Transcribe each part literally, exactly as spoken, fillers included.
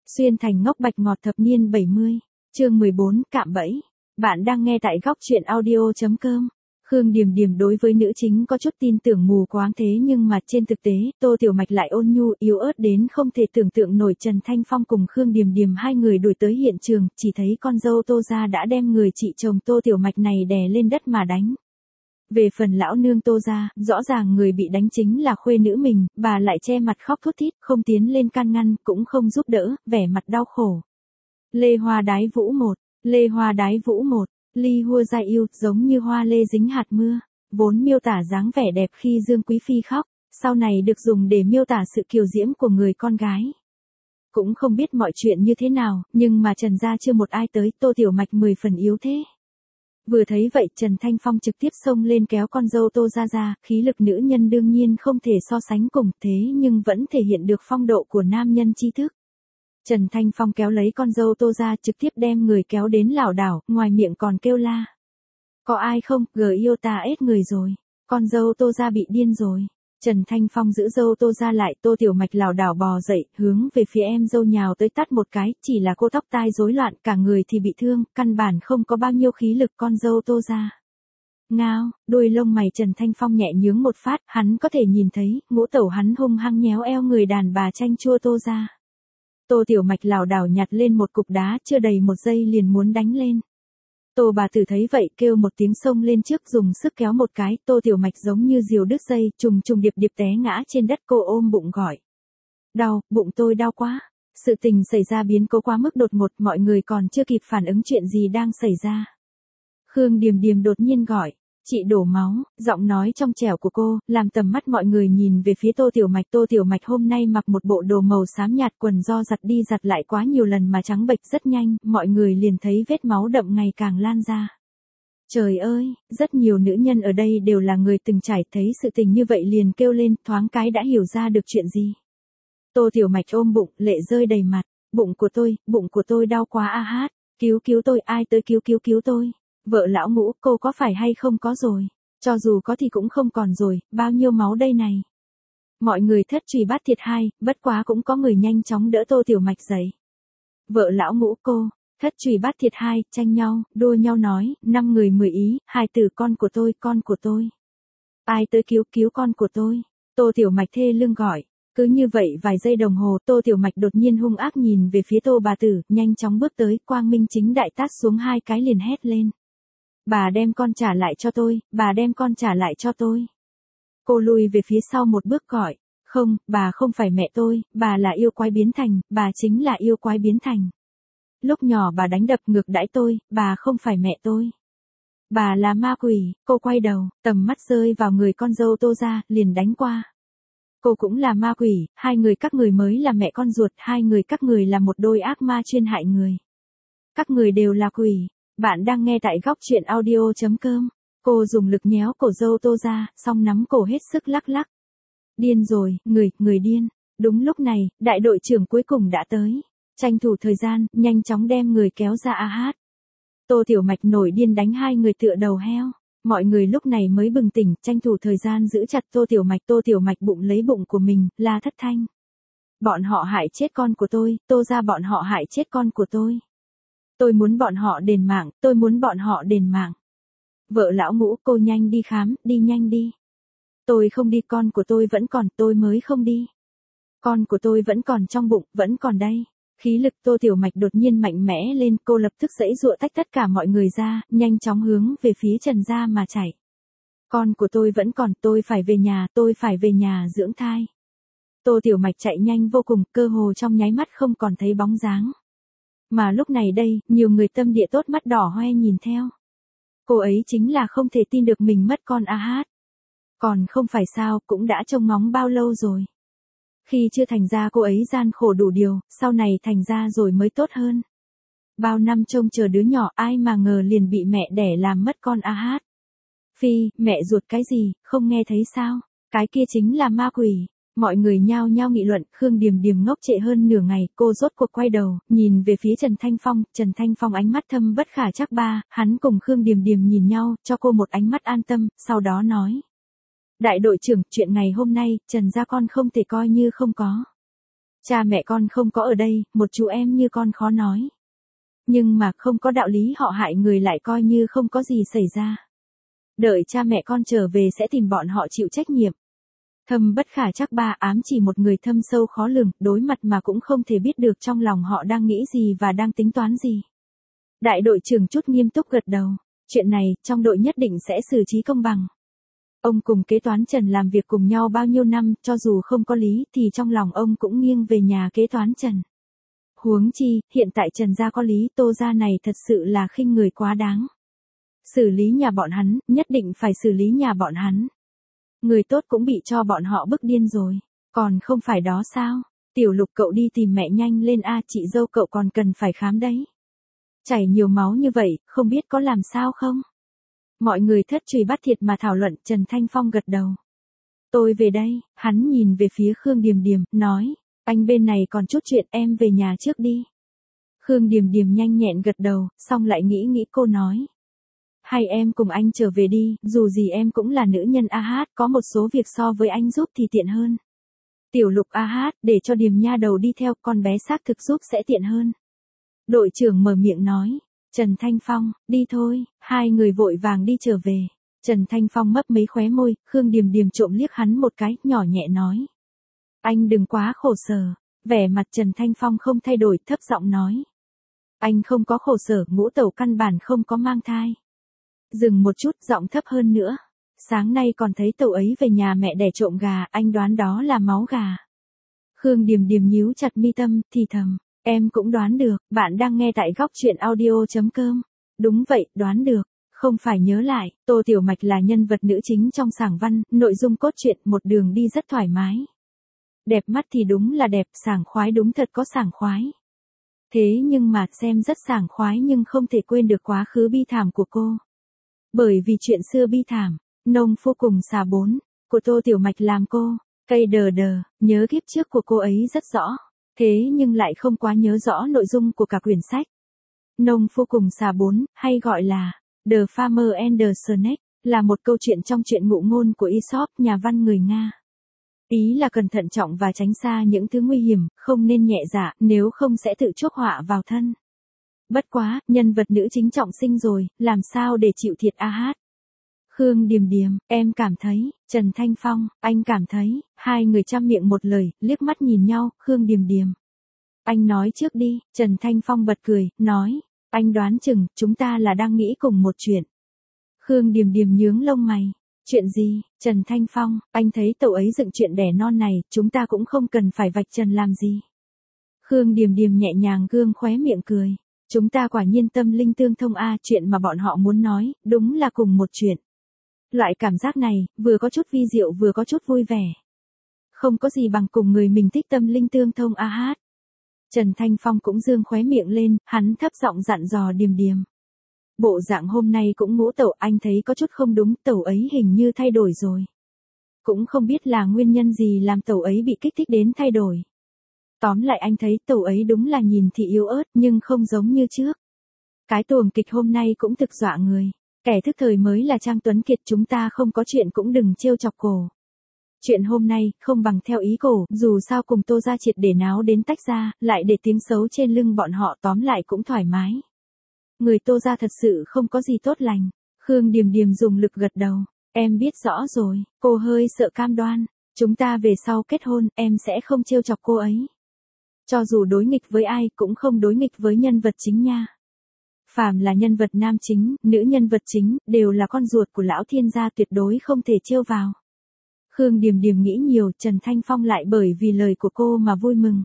Xuyên thành ngốc bạch ngọt thập niên bảy mươi, chương mười bốn, cạm bẫy. Bạn đang nghe tại góc truyện audio.com. Khương Điềm Điềm đối với nữ chính có chút tin tưởng mù quáng thế nhưng mà trên thực tế, Tô Tiểu Mạch lại ôn nhu yếu ớt đến không thể tưởng tượng nổi. Trần Thanh Phong cùng Khương Điềm Điềm hai người đuổi tới hiện trường, chỉ thấy con dâu Tô gia đã đem người chị chồng Tô Tiểu Mạch này đè lên đất mà đánh. Về phần lão nương Tô gia, rõ ràng người bị đánh chính là khuê nữ mình, bà lại che mặt khóc thút thít, không tiến lên can ngăn, cũng không giúp đỡ, vẻ mặt đau khổ. Lê Hoa Đái Vũ một, Lê Hoa Đái Vũ một, ly hua giai yêu, giống như hoa lê dính hạt mưa, vốn miêu tả dáng vẻ đẹp khi Dương Quý Phi khóc, sau này được dùng để miêu tả sự kiều diễm của người con gái. Cũng không biết mọi chuyện như thế nào, nhưng mà Trần gia chưa một ai tới, Tô Tiểu Mạch mười phần yếu thế. Vừa thấy vậy Trần Thanh Phong trực tiếp xông lên kéo con dâu Tô gia ra, khí lực nữ nhân đương nhiên không thể so sánh cùng, thế nhưng vẫn thể hiện được phong độ của nam nhân tri thức. Trần Thanh Phong kéo lấy con dâu Tô gia trực tiếp đem người kéo đến lảo đảo, ngoài miệng còn kêu la. Có ai không, gờ yêu ta ết người rồi, con dâu Tô gia bị điên rồi. Trần Thanh Phong giữ dâu Tô gia lại, Tô Tiểu Mạch lảo đảo bò dậy, hướng về phía em dâu nhào tới tát một cái, chỉ là cô tóc tai rối loạn, cả người thì bị thương, căn bản không có bao nhiêu khí lực. Con dâu Tô gia ngao, đôi lông mày Trần Thanh Phong nhẹ nhướng một phát, hắn có thể nhìn thấy, ngũ tẩu hắn hung hăng nhéo eo người đàn bà chanh chua Tô gia. Tô Tiểu Mạch lảo đảo nhặt lên một cục đá, chưa đầy một giây liền muốn đánh lên. Tô bà tử thấy vậy kêu một tiếng xông lên trước dùng sức kéo một cái, Tô Tiểu Mạch giống như diều đứt dây, trùng trùng điệp điệp té ngã trên đất, cô ôm bụng gọi. Đau, bụng tôi đau quá. Sự tình xảy ra biến cố quá mức đột ngột, mọi người còn chưa kịp phản ứng chuyện gì đang xảy ra. Khương Điềm Điềm đột nhiên gọi. Chị đổ máu, giọng nói trong trẻo của cô, làm tầm mắt mọi người nhìn về phía Tô Tiểu Mạch. Tô Tiểu Mạch hôm nay mặc một bộ đồ màu xám nhạt, quần do giặt đi giặt lại quá nhiều lần mà trắng bệch rất nhanh, mọi người liền thấy vết máu đậm ngày càng lan ra. Trời ơi, rất nhiều nữ nhân ở đây đều là người từng trải, thấy sự tình như vậy liền kêu lên, thoáng cái đã hiểu ra được chuyện gì. Tô Tiểu Mạch ôm bụng, lệ rơi đầy mặt, bụng của tôi, bụng của tôi đau quá a hát, cứu cứu tôi, ai tới cứu cứu cứu tôi. Vợ lão Ngũ, cô có phải hay không có rồi? Cho dù có thì cũng không còn rồi, bao nhiêu máu đây này? Mọi người thất truy bắt thiệt hai, bất quá cũng có người nhanh chóng đỡ Tô Tiểu Mạch dậy. Vợ lão Ngũ, cô, thất truy bắt thiệt hai, tranh nhau, đua nhau nói, năm người mười ý, hai từ con của tôi, con của tôi. Ai tới cứu cứu con của tôi? Tô Tiểu Mạch thê lưng gọi. Cứ như vậy vài giây đồng hồ, Tô Tiểu Mạch đột nhiên hung ác nhìn về phía Tô bà tử, nhanh chóng bước tới, quang minh chính đại tát xuống hai cái liền hét lên. Bà đem con trả lại cho tôi, bà đem con trả lại cho tôi. Cô lùi về phía sau một bước gọi, không, bà không phải mẹ tôi, bà là yêu quái biến thành, bà chính là yêu quái biến thành. Lúc nhỏ bà đánh đập ngược đãi tôi, bà không phải mẹ tôi. Bà là ma quỷ. Cô quay đầu, tầm mắt rơi vào người con dâu Tô gia, liền đánh qua. Cô cũng là ma quỷ, hai người các người mới là mẹ con ruột, hai người các người là một đôi ác ma chuyên hại người. Các người đều là quỷ. Bạn đang nghe tại góc truyện audio.com. Cô dùng lực nhéo cổ dâu Tô gia, xong nắm cổ hết sức lắc lắc. Điên rồi, người, người điên. Đúng lúc này, đại đội trưởng cuối cùng đã tới. Tranh thủ thời gian, nhanh chóng đem người kéo ra a hát. Tô Tiểu Mạch nổi điên đánh hai người tựa đầu heo. Mọi người lúc này mới bừng tỉnh, tranh thủ thời gian giữ chặt Tô Tiểu Mạch. Tô Tiểu Mạch bụng lấy bụng của mình, la thất thanh. Bọn họ hại chết con của tôi, Tô gia bọn họ hại chết con của tôi. Tôi muốn bọn họ đền mạng, tôi muốn bọn họ đền mạng. Vợ lão Ngũ, cô nhanh đi khám, đi nhanh đi. Tôi không đi, con của tôi vẫn còn, tôi mới không đi. Con của tôi vẫn còn trong bụng, vẫn còn đây. Khí lực Tô Tiểu Mạch đột nhiên mạnh mẽ lên, cô lập tức giãy giụa tách tất cả mọi người ra, nhanh chóng hướng về phía Trần gia mà chạy. Con của tôi vẫn còn, tôi phải về nhà, tôi phải về nhà dưỡng thai. Tô Tiểu Mạch chạy nhanh vô cùng, cơ hồ trong nháy mắt không còn thấy bóng dáng. Mà lúc này đây, nhiều người tâm địa tốt mắt đỏ hoe nhìn theo. Cô ấy chính là không thể tin được mình mất con a hát. Còn không phải sao, cũng đã trông ngóng bao lâu rồi. Khi chưa thành ra cô ấy gian khổ đủ điều, sau này thành ra rồi mới tốt hơn. Bao năm trông chờ đứa nhỏ, ai mà ngờ liền bị mẹ đẻ làm mất con a hát. Phi, mẹ ruột cái gì, không nghe thấy sao? Cái kia chính là ma quỷ. Mọi người nhao nhao nghị luận, Khương Điềm Điềm ngốc trệ hơn nửa ngày, cô rốt cuộc quay đầu, nhìn về phía Trần Thanh Phong, Trần Thanh Phong ánh mắt thâm bất khả trắc ba, hắn cùng Khương Điềm Điềm nhìn nhau, cho cô một ánh mắt an tâm, sau đó nói. Đại đội trưởng, chuyện ngày hôm nay, Trần gia con không thể coi như không có. Cha mẹ con không có ở đây, một chú em như con khó nói. Nhưng mà không có đạo lý họ hại người lại coi như không có gì xảy ra. Đợi cha mẹ con trở về sẽ tìm bọn họ chịu trách nhiệm. Thâm bất khả trắc ba ám chỉ một người thâm sâu khó lường, đối mặt mà cũng không thể biết được trong lòng họ đang nghĩ gì và đang tính toán gì. Đại đội trưởng chút nghiêm túc gật đầu. Chuyện này, trong đội nhất định sẽ xử trí công bằng. Ông cùng kế toán Trần làm việc cùng nhau bao nhiêu năm, cho dù không có lý thì trong lòng ông cũng nghiêng về nhà kế toán Trần. Huống chi, hiện tại Trần gia có lý, Tô gia này thật sự là khinh người quá đáng. Xử lý nhà bọn hắn, nhất định phải xử lý nhà bọn hắn. Người tốt cũng bị cho bọn họ bức điên rồi. Còn không phải đó sao? Tiểu Lục cậu đi tìm mẹ nhanh lên a, chị dâu cậu còn cần phải khám đấy. Chảy nhiều máu như vậy, không biết có làm sao không? Mọi người thất truy bắt thiệt mà thảo luận. Trần Thanh Phong gật đầu. Tôi về đây, hắn nhìn về phía Khương Điềm Điềm, nói, anh bên này còn chút chuyện, em về nhà trước đi. Khương Điềm Điềm nhanh nhẹn gật đầu, xong lại nghĩ nghĩ cô nói. Hay em cùng anh trở về đi, dù gì em cũng là nữ nhân a hát, có một số việc so với anh giúp thì tiện hơn. Tiểu Lục a hát, để cho Điềm nha đầu đi theo, con bé xác thực giúp sẽ tiện hơn. Đội trưởng mở miệng nói. Trần Thanh Phong, đi thôi, hai người vội vàng đi trở về. Trần Thanh Phong mấp mấy khóe môi, Khương Điềm Điềm trộm liếc hắn một cái, nhỏ nhẹ nói. Anh đừng quá khổ sở. Vẻ mặt Trần Thanh Phong không thay đổi, thấp giọng nói. Anh không có khổ sở, ngũ tẩu căn bản không có mang thai. Dừng một chút, giọng thấp hơn nữa. Sáng nay còn thấy tẩu ấy về nhà mẹ đẻ trộm gà, anh đoán đó là máu gà. Khương Điềm Điềm nhíu chặt mi tâm, thì thầm. Em cũng đoán được, bạn đang nghe tại góc truyện audio.com. Đúng vậy, đoán được. Không phải nhớ lại, Tô Tiểu Mạch là nhân vật nữ chính trong sảng văn, nội dung cốt truyện một đường đi rất thoải mái. Đẹp mắt thì đúng là đẹp, sảng khoái đúng thật có sảng khoái. Thế nhưng mà xem rất sảng khoái nhưng không thể quên được quá khứ bi thảm của cô. Bởi vì chuyện xưa bi thảm, nông phu cùng xà bốn, của Tô Tiểu Mạch làm cô, cây đờ đờ, nhớ kiếp trước của cô ấy rất rõ. Thế nhưng lại không quá nhớ rõ nội dung của cả quyển sách. Nông phu cùng xà bốn, hay gọi là The Farmer and the Snake, là một câu chuyện trong truyện ngụ ngôn của Aesop, nhà văn người Nga. Ý là cẩn thận trọng và tránh xa những thứ nguy hiểm, không nên nhẹ dạ, nếu không sẽ tự chuốc họa vào thân. Bất quá, nhân vật nữ chính trọng sinh rồi, làm sao để chịu thiệt a hát. Khương Điềm Điềm, em cảm thấy, Trần Thanh Phong, anh cảm thấy, hai người chăm miệng một lời, liếc mắt nhìn nhau, Khương Điềm Điềm. Anh nói trước đi, Trần Thanh Phong bật cười, nói, anh đoán chừng, chúng ta là đang nghĩ cùng một chuyện. Khương Điềm Điềm nhướng lông mày, chuyện gì, Trần Thanh Phong, anh thấy tẩu ấy dựng chuyện đẻ non này, chúng ta cũng không cần phải vạch trần làm gì. Khương Điềm Điềm nhẹ nhàng gương khóe miệng cười, chúng ta quả nhiên tâm linh tương thông a, chuyện mà bọn họ muốn nói, đúng là cùng một chuyện. Loại cảm giác này, vừa có chút vi diệu vừa có chút vui vẻ. Không có gì bằng cùng người mình thích tâm linh tương thông a hát. Trần Thanh Phong cũng dương khóe miệng lên, hắn thấp giọng dặn dò Điềm Điềm. Bộ dạng hôm nay cũng ngũ tẩu, anh thấy có chút không đúng, tẩu ấy hình như thay đổi rồi. Cũng không biết là nguyên nhân gì làm tẩu ấy bị kích thích đến thay đổi. Tóm lại anh thấy tẩu ấy đúng là nhìn thì yếu ớt nhưng không giống như trước. Cái tuồng kịch hôm nay cũng thực dọa người. Kẻ thức thời mới là Trang Tuấn Kiệt, chúng ta không có chuyện cũng đừng trêu chọc cổ. Chuyện hôm nay, không bằng theo ý cổ, dù sao cùng Tô gia triệt để náo đến tách ra, lại để tiếng xấu trên lưng bọn họ, tóm lại cũng thoải mái. Người Tô gia thật sự không có gì tốt lành. Khương Điềm Điềm dùng lực gật đầu. Em biết rõ rồi, cô hơi sợ cam đoan. Chúng ta về sau kết hôn, em sẽ không trêu chọc cô ấy. Cho dù đối nghịch với ai, cũng không đối nghịch với nhân vật chính nha. Phàm là nhân vật nam chính, nữ nhân vật chính, đều là con ruột của lão thiên gia, tuyệt đối không thể trêu vào. Khương Điềm Điềm nghĩ nhiều, Trần Thanh Phong lại bởi vì lời của cô mà vui mừng.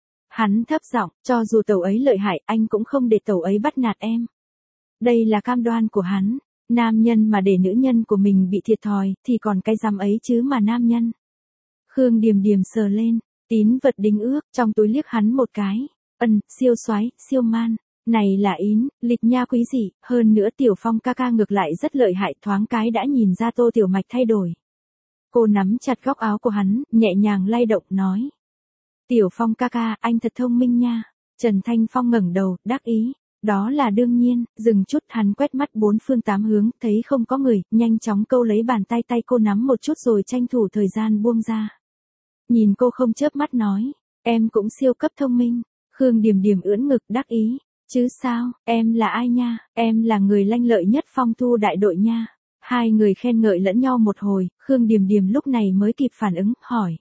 Hắn thấp giọng, cho dù tẩu ấy lợi hại, anh cũng không để tẩu ấy bắt nạt em. Đây là cam đoan của hắn. Nam nhân mà để nữ nhân của mình bị thiệt thòi, thì còn cái dám ấy chứ mà nam nhân. Khương Điềm Điềm sờ lên, tín vật đính ước, trong túi liếc hắn một cái. Ân, siêu soái, siêu man. Này là ín, lịch nha quý dị, hơn nữa Tiểu Phong ca ca ngược lại rất lợi hại, thoáng cái đã nhìn ra Tô Tiểu Mạch thay đổi. Cô nắm chặt góc áo của hắn, nhẹ nhàng lay động, nói. Tiểu Phong ca ca, anh thật thông minh nha. Trần Thanh Phong ngẩng đầu, đắc ý. Đó là đương nhiên, dừng chút, hắn quét mắt bốn phương tám hướng, thấy không có người, nhanh chóng câu lấy bàn tay tay cô nắm một chút rồi tranh thủ thời gian buông ra. Nhìn cô không chớp mắt nói. Em cũng siêu cấp thông minh. Khương Điềm Điềm ưỡn ngực đắc ý. Chứ sao, em là ai nha, em là người lanh lợi nhất Phong Thu đại đội nha. Hai người khen ngợi lẫn nhau một hồi, Khương Điềm Điềm lúc này mới kịp phản ứng, hỏi.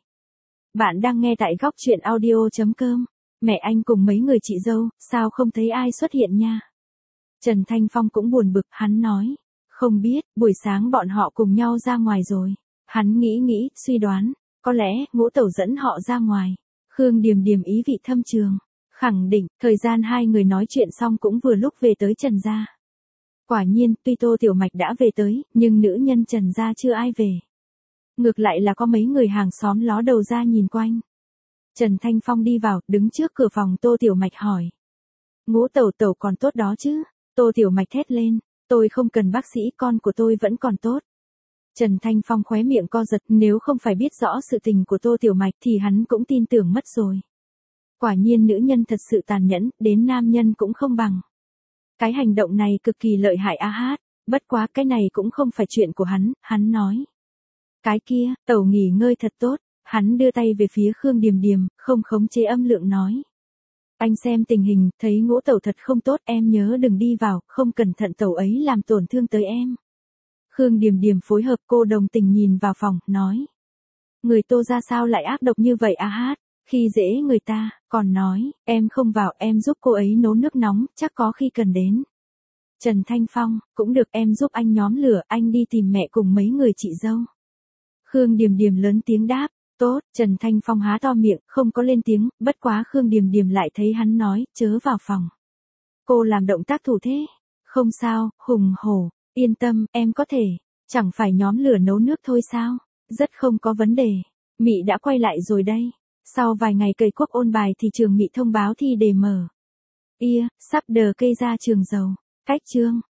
Bạn đang nghe tại góc truyện audio.com. Mẹ anh cùng mấy người chị dâu, sao không thấy ai xuất hiện nha? Trần Thanh Phong cũng buồn bực, hắn nói. Không biết, buổi sáng bọn họ cùng nhau ra ngoài rồi. Hắn nghĩ nghĩ, suy đoán, có lẽ Ngũ Tẩu dẫn họ ra ngoài. Khương Điềm Điềm ý vị thâm trường. Khẳng định, thời gian hai người nói chuyện xong cũng vừa lúc về tới Trần gia. Quả nhiên, tuy Tô Tiểu Mạch đã về tới, nhưng nữ nhân Trần gia chưa ai về. Ngược lại là có mấy người hàng xóm ló đầu ra nhìn quanh. Trần Thanh Phong đi vào, đứng trước cửa phòng Tô Tiểu Mạch hỏi. Ngũ Tẩu tẩu còn tốt đó chứ? Tô Tiểu Mạch thét lên, tôi không cần bác sĩ, con của tôi vẫn còn tốt. Trần Thanh Phong khóe miệng co giật, nếu không phải biết rõ sự tình của Tô Tiểu Mạch thì hắn cũng tin tưởng mất rồi. Quả nhiên nữ nhân thật sự tàn nhẫn, đến nam nhân cũng không bằng. Cái hành động này cực kỳ lợi hại a hát, bất quá cái này cũng không phải chuyện của hắn, hắn nói. Cái kia, tẩu nghỉ ngơi thật tốt, hắn đưa tay về phía Khương Điềm Điềm, không khống chế âm lượng nói. Anh xem tình hình, thấy Ngũ tẩu thật không tốt, em nhớ đừng đi vào, không cẩn thận tẩu ấy làm tổn thương tới em. Khương Điềm Điềm phối hợp, cô đồng tình nhìn vào phòng, nói. Người Tô ra sao lại ác độc như vậy a hát, khi dễ người ta, còn nói, em không vào, em giúp cô ấy nấu nước nóng, chắc có khi cần đến. Trần Thanh Phong, cũng được, em giúp anh nhóm lửa, anh đi tìm mẹ cùng mấy người chị dâu. Khương Điềm Điềm lớn tiếng đáp, tốt, Trần Thanh Phong há to miệng, không có lên tiếng, bất quá Khương Điềm Điềm lại thấy hắn nói, chớ vào phòng. Cô làm động tác thủ thế, không sao, hùng hổ, yên tâm, em có thể, chẳng phải nhóm lửa nấu nước thôi sao, rất không có vấn đề, Mị đã quay lại rồi đây. Sau vài ngày cày cuốc ôn bài thì trường Mị thông báo thi đề mở. Ia, sắp đờ cây ra trường giàu, cách chương.